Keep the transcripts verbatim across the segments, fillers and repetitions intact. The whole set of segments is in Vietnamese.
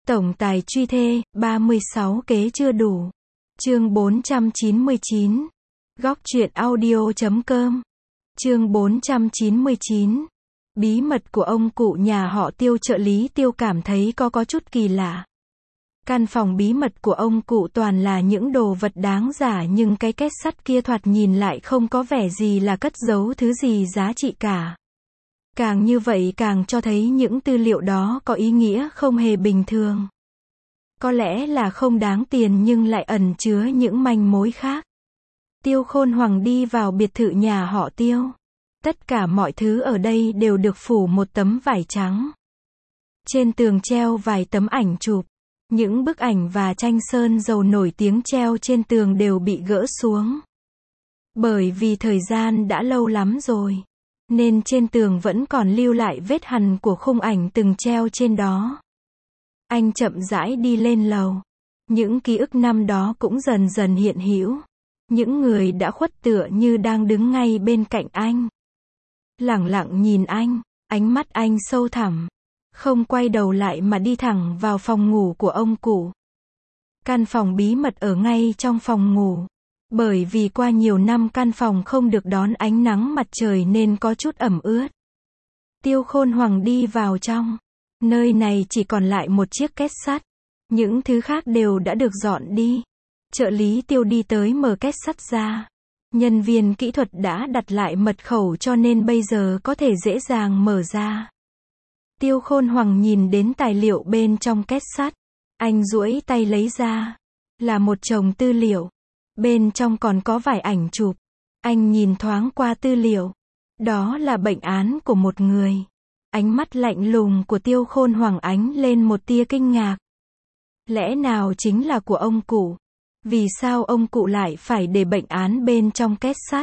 Tổng tài truy thê, ba mươi sáu kế chưa đủ. Chương bốn trăm chín mươi chín. Góc truyện audio chấm com. Chương bốn trăm chín mươi chín. Bí mật của ông cụ nhà họ Tiêu. Trợ lý Tiêu cảm thấy có có chút kỳ lạ. Căn phòng bí mật của ông cụ toàn là những đồ vật đáng giả, nhưng cái két sắt kia thoạt nhìn lại không có vẻ gì là cất giấu thứ gì giá trị cả. Càng như vậy càng cho thấy những tư liệu đó có ý nghĩa không hề bình thường. Có lẽ là không đáng tiền nhưng lại ẩn chứa những manh mối khác. Tiêu Khôn Hoằng đi vào biệt thự nhà họ Tiêu. Tất cả mọi thứ ở đây đều được phủ một tấm vải trắng. Trên tường treo vài tấm ảnh chụp. Những bức ảnh và tranh sơn dầu nổi tiếng treo trên tường đều bị gỡ xuống. Bởi vì thời gian đã lâu lắm rồi, nên trên tường vẫn còn lưu lại vết hằn của khung ảnh từng treo trên đó. Anh chậm rãi đi lên lầu. Những ký ức năm đó cũng dần dần hiện hữu. Những người đã khuất tựa như đang đứng ngay bên cạnh anh. Lẳng lặng nhìn anh, ánh mắt anh sâu thẳm. Không quay đầu lại mà đi thẳng vào phòng ngủ của ông cụ. Căn phòng bí mật ở ngay trong phòng ngủ. Bởi vì qua nhiều năm căn phòng không được đón ánh nắng mặt trời nên có chút ẩm ướt. Tiêu Khôn Hoằng đi vào trong. Nơi này chỉ còn lại một chiếc két sắt. Những thứ khác đều đã được dọn đi. Trợ lý Tiêu đi tới mở két sắt ra. Nhân viên kỹ thuật đã đặt lại mật khẩu cho nên bây giờ có thể dễ dàng mở ra. Tiêu Khôn Hoằng nhìn đến tài liệu bên trong két sắt. Anh duỗi tay lấy ra. Là một chồng tư liệu. Bên trong còn có vài ảnh chụp. Anh nhìn thoáng qua tư liệu. Đó là bệnh án của một người. Ánh mắt lạnh lùng của Tiêu Khôn Hoằng ánh lên một tia kinh ngạc. Lẽ nào chính là của ông cụ? Vì sao ông cụ lại phải để bệnh án bên trong két sắt?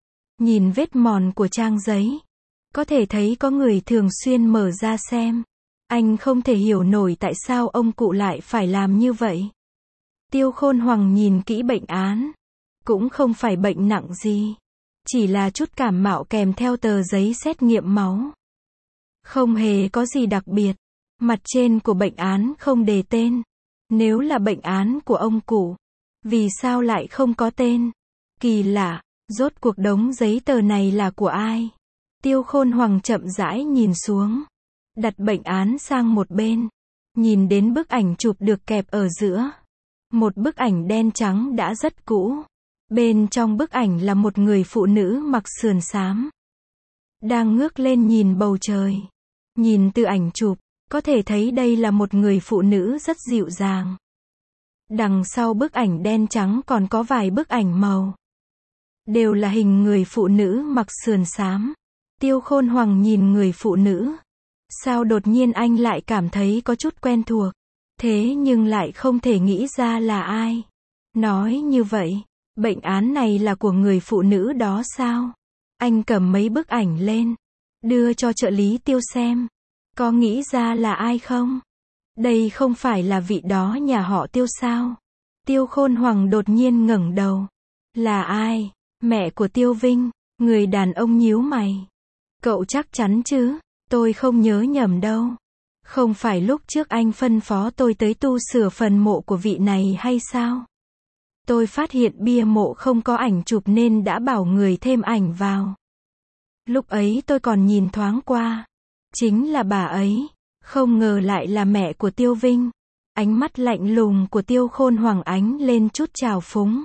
Nhìn vết mòn của trang giấy, có thể thấy có người thường xuyên mở ra xem. Anh không thể hiểu nổi tại sao ông cụ lại phải làm như vậy. Tiêu Khôn Hoằng nhìn kỹ bệnh án. Cũng không phải bệnh nặng gì. Chỉ là chút cảm mạo kèm theo tờ giấy xét nghiệm máu. Không hề có gì đặc biệt. Mặt trên của bệnh án không đề tên. Nếu là bệnh án của ông cụ, vì sao lại không có tên? Kỳ lạ, rốt cuộc đống giấy tờ này là của ai? Tiêu Khôn Hoằng chậm rãi nhìn xuống. Đặt bệnh án sang một bên. Nhìn đến bức ảnh chụp được kẹp ở giữa. Một bức ảnh đen trắng đã rất cũ. Bên trong bức ảnh là một người phụ nữ mặc sườn xám. Đang ngước lên nhìn bầu trời. Nhìn từ ảnh chụp, có thể thấy đây là một người phụ nữ rất dịu dàng. Đằng sau bức ảnh đen trắng còn có vài bức ảnh màu. Đều là hình người phụ nữ mặc sườn xám. Tiêu Khôn Hoằng nhìn người phụ nữ. Sao đột nhiên anh lại cảm thấy có chút quen thuộc. Thế nhưng lại không thể nghĩ ra là ai. Nói như vậy, bệnh án này là của người phụ nữ đó sao? Anh cầm mấy bức ảnh lên. Đưa cho trợ lý Tiêu xem. Có nghĩ ra là ai không? Đây không phải là vị đó nhà họ Tiêu sao? Tiêu Khôn Hoằng đột nhiên ngẩng đầu. Là ai? Mẹ của Tiêu Vinh. Người đàn ông nhíu mày. Cậu chắc chắn chứ? Tôi không nhớ nhầm đâu. Không phải lúc trước anh phân phó tôi tới tu sửa phần mộ của vị này hay sao? Tôi phát hiện bia mộ không có ảnh chụp nên đã bảo người thêm ảnh vào. Lúc ấy tôi còn nhìn thoáng qua. Chính là bà ấy. Không ngờ lại là mẹ của Tiêu Vinh. Ánh mắt lạnh lùng của Tiêu Khôn Hoằng ánh lên chút trào phúng.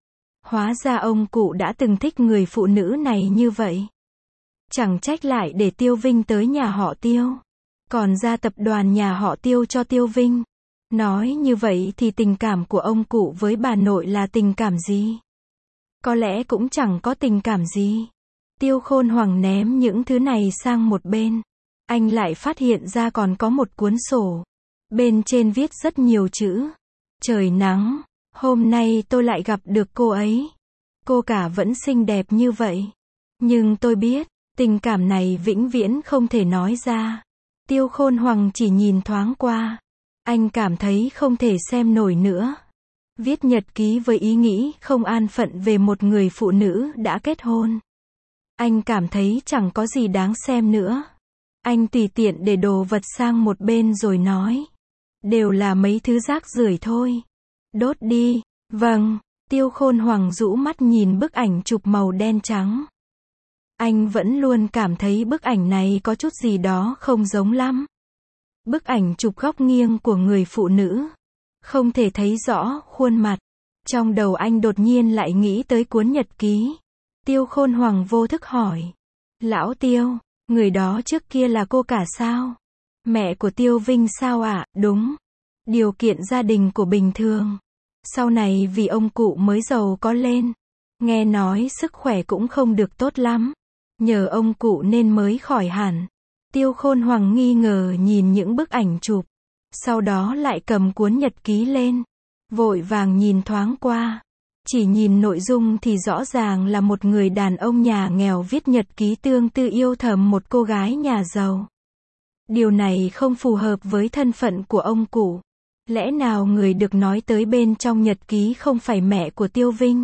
Hóa ra ông cụ đã từng thích người phụ nữ này như vậy. Chẳng trách lại để Tiêu Vinh tới nhà họ Tiêu. Còn ra tập đoàn nhà họ Tiêu cho Tiêu Vinh. Nói như vậy thì tình cảm của ông cụ với bà nội là tình cảm gì? Có lẽ cũng chẳng có tình cảm gì. Tiêu Khôn Hoằng ném những thứ này sang một bên. Anh lại phát hiện ra còn có một cuốn sổ. Bên trên viết rất nhiều chữ. Trời nắng, hôm nay tôi lại gặp được cô ấy. Cô cả vẫn xinh đẹp như vậy. Nhưng tôi biết, tình cảm này vĩnh viễn không thể nói ra. Tiêu Khôn Hoằng chỉ nhìn thoáng qua. Anh cảm thấy không thể xem nổi nữa. Viết nhật ký với ý nghĩ không an phận về một người phụ nữ đã kết hôn. Anh cảm thấy chẳng có gì đáng xem nữa. Anh tùy tiện để đồ vật sang một bên rồi nói. Đều là mấy thứ rác rưởi thôi. Đốt đi. Vâng. Tiêu Khôn Hoàng rũ mắt nhìn bức ảnh chụp màu đen trắng. Anh vẫn luôn cảm thấy bức ảnh này có chút gì đó không giống lắm. Bức ảnh chụp góc nghiêng của người phụ nữ. Không thể thấy rõ khuôn mặt. Trong đầu anh đột nhiên lại nghĩ tới cuốn nhật ký. Tiêu Khôn Hoàng vô thức hỏi. Lão Tiêu, người đó trước kia là cô cả sao? Mẹ của Tiêu Vinh sao ạ? À? Đúng. Điều kiện gia đình của bình thường. Sau này vì ông cụ mới giàu có lên. Nghe nói sức khỏe cũng không được tốt lắm. Nhờ ông cụ nên mới khỏi hẳn. Tiêu Khôn Hoàng nghi ngờ nhìn những bức ảnh chụp. Sau đó lại cầm cuốn nhật ký lên. Vội vàng nhìn thoáng qua. Chỉ nhìn nội dung thì rõ ràng là một người đàn ông nhà nghèo viết nhật ký tương tư yêu thầm một cô gái nhà giàu. Điều này không phù hợp với thân phận của ông cụ. Lẽ nào người được nói tới bên trong nhật ký không phải mẹ của Tiêu Vinh?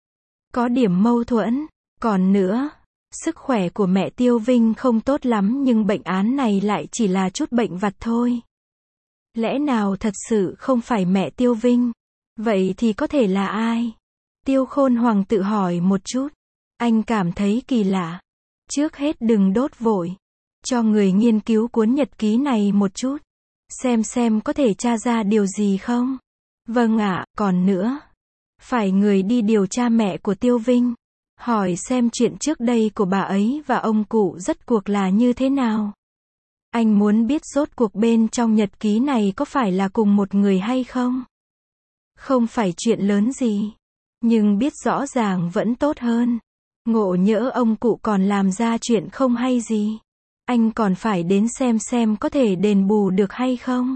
Có điểm mâu thuẫn. Còn nữa, sức khỏe của mẹ Tiêu Vinh không tốt lắm nhưng bệnh án này lại chỉ là chút bệnh vặt thôi. Lẽ nào thật sự không phải mẹ Tiêu Vinh? Vậy thì có thể là ai? Tiêu Khôn Hoàng tự hỏi một chút. Anh cảm thấy kỳ lạ. Trước hết đừng đốt vội. Cho người nghiên cứu cuốn nhật ký này một chút. Xem xem có thể tra ra điều gì không? Vâng ạ, còn nữa. Phải người đi điều tra mẹ của Tiêu Vinh. Hỏi xem chuyện trước đây của bà ấy và ông cụ rốt cuộc là như thế nào. Anh muốn biết rốt cuộc bên trong nhật ký này có phải là cùng một người hay không? Không phải chuyện lớn gì. Nhưng biết rõ ràng vẫn tốt hơn. Ngộ nhỡ ông cụ còn làm ra chuyện không hay gì. Anh còn phải đến xem xem có thể đền bù được hay không.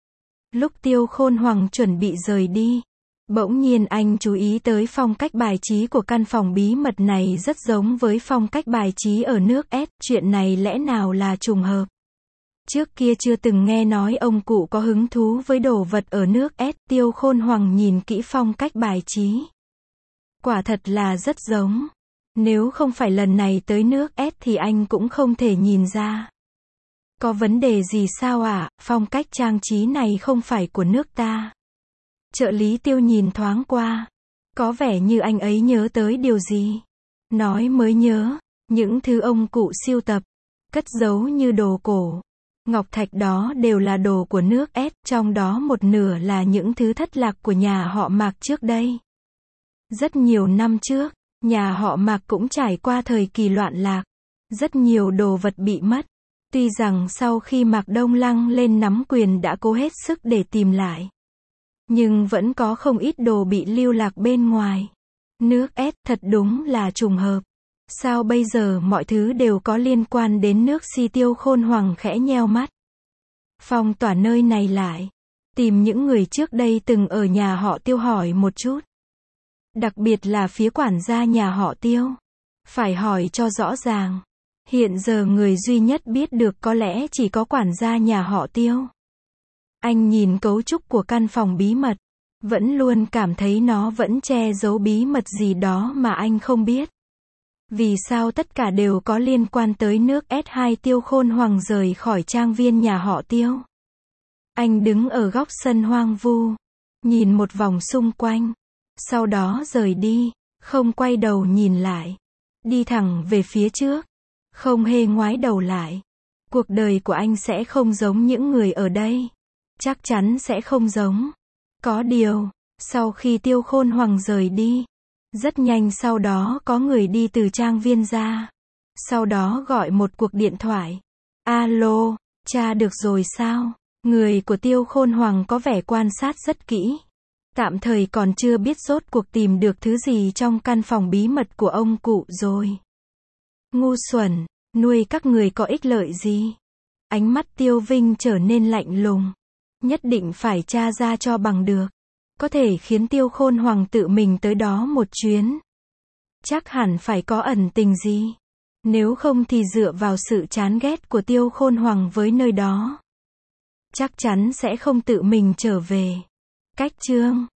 Lúc Tiêu Khôn Hoàng chuẩn bị rời đi. Bỗng nhiên anh chú ý tới phong cách bài trí của căn phòng bí mật này rất giống với phong cách bài trí ở nước S. Chuyện này lẽ nào là trùng hợp? Trước kia chưa từng nghe nói ông cụ có hứng thú với đồ vật ở nước S. Tiêu Khôn Hoàng nhìn kỹ phong cách bài trí. Quả thật là rất giống. Nếu không phải lần này tới nước S thì anh cũng không thể nhìn ra. Có vấn đề gì sao ạ? À? Phong cách trang trí này không phải của nước ta. Trợ lý Tiêu nhìn thoáng qua. Có vẻ như anh ấy nhớ tới điều gì. Nói mới nhớ. Những thứ ông cụ sưu tập. Cất giấu như đồ cổ. Ngọc thạch đó đều là đồ của nước S. Trong đó một nửa là những thứ thất lạc của nhà họ Mạc trước đây. Rất nhiều năm trước. Nhà họ Mạc cũng trải qua thời kỳ loạn lạc. Rất nhiều đồ vật bị mất. Tuy rằng sau khi Mạc Đông Lăng lên nắm quyền đã cố hết sức để tìm lại. Nhưng vẫn có không ít đồ bị lưu lạc bên ngoài. Nước S thật đúng là trùng hợp. Sao bây giờ mọi thứ đều có liên quan đến nước Si? Tiêu Khôn Hoàng khẽ nheo mắt. Phong tỏa nơi này lại. Tìm những người trước đây từng ở nhà họ Tiêu hỏi một chút. Đặc biệt là phía quản gia nhà họ Tiêu. Phải hỏi cho rõ ràng. Hiện giờ người duy nhất biết được có lẽ chỉ có quản gia nhà họ Tiêu. Anh nhìn cấu trúc của căn phòng bí mật. Vẫn luôn cảm thấy nó vẫn che giấu bí mật gì đó mà anh không biết. Vì sao tất cả đều có liên quan tới nước S hai? Tiêu Khôn Hoàng rời khỏi trang viên nhà họ Tiêu. Anh đứng ở góc sân hoang vu. Nhìn một vòng xung quanh. Sau đó rời đi. Không quay đầu nhìn lại. Đi thẳng về phía trước. Không hề ngoái đầu lại. Cuộc đời của anh sẽ không giống những người ở đây. Chắc chắn sẽ không giống. Có điều, sau khi Tiêu Khôn Hoàng rời đi, rất nhanh sau đó có người đi từ trang viên ra. Sau đó gọi một cuộc điện thoại. Alo, tra được rồi sao? Người của Tiêu Khôn Hoàng có vẻ quan sát rất kỹ. Tạm thời còn chưa biết rốt cuộc tìm được thứ gì trong căn phòng bí mật của ông cụ rồi. Ngu xuẩn, nuôi các người có ích lợi gì? Ánh mắt Tiêu Vinh trở nên lạnh lùng. Nhất định phải tra ra cho bằng được. Có thể khiến Tiêu Khôn Hoàng tự mình tới đó một chuyến. Chắc hẳn phải có ẩn tình gì. Nếu không thì dựa vào sự chán ghét của Tiêu Khôn Hoàng với nơi đó. Chắc chắn sẽ không tự mình trở về. Cách chương